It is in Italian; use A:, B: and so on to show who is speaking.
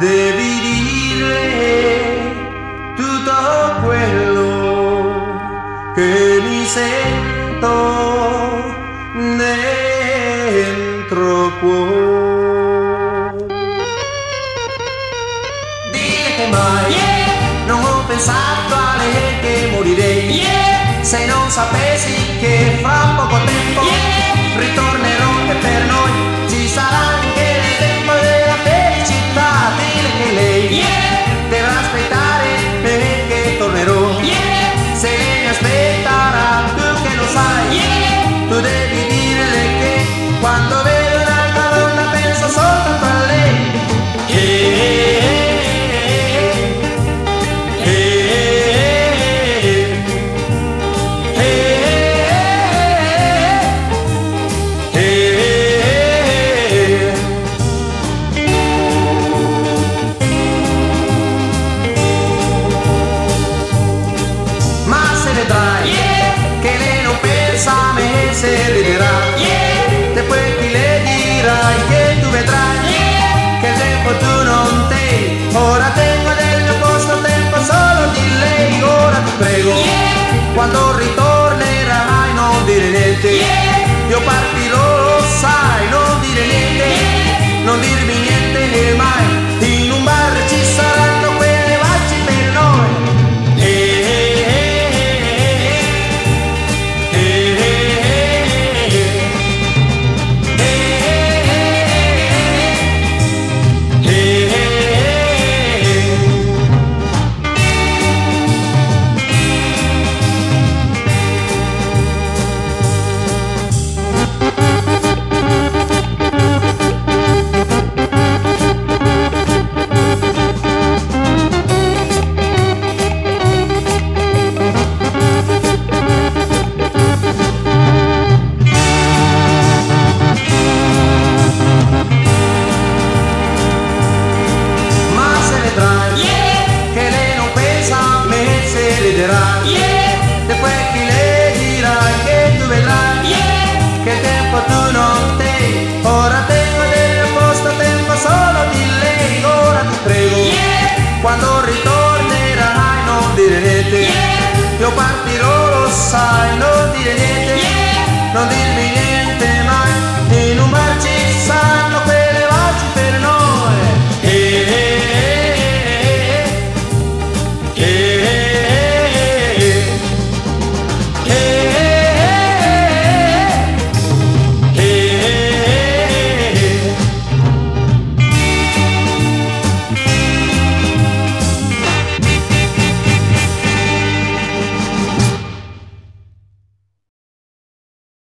A: Devi dire tutto quello che mi sento dentro cuore. Dire che mai non ho pensato a lei, che morirei se non sapessi che fra poco tempo ritornerò e per noi ci sarà anche il tempo della felicità. Dire che lei deve aspettare perché tornerò. Se lei mi aspetterà, tu che lo sai, tu devi dirle che quando vedo un'altra donna penso soltanto a lei. Che lei non pensa a me, se riderà, e poi chi le dirai che tu vedrai che il tempo tu non te. Ora tengo del mio posto tempo solo di lei. Ora ti prego, quando ritornerai non dire niente, io partirò, lo sai, non dire niente, non dirmi niente mai. In un bar ci saranno quelle baci per noi. Che lei non pensa a me, se riderà, e poi chi le dirai che tu vedrai che il tempo tu non te. Ora tengo del mio posto tempo solo di lei. Ora ti prego, quando ritornerai non dire niente, io partirò, lo sai.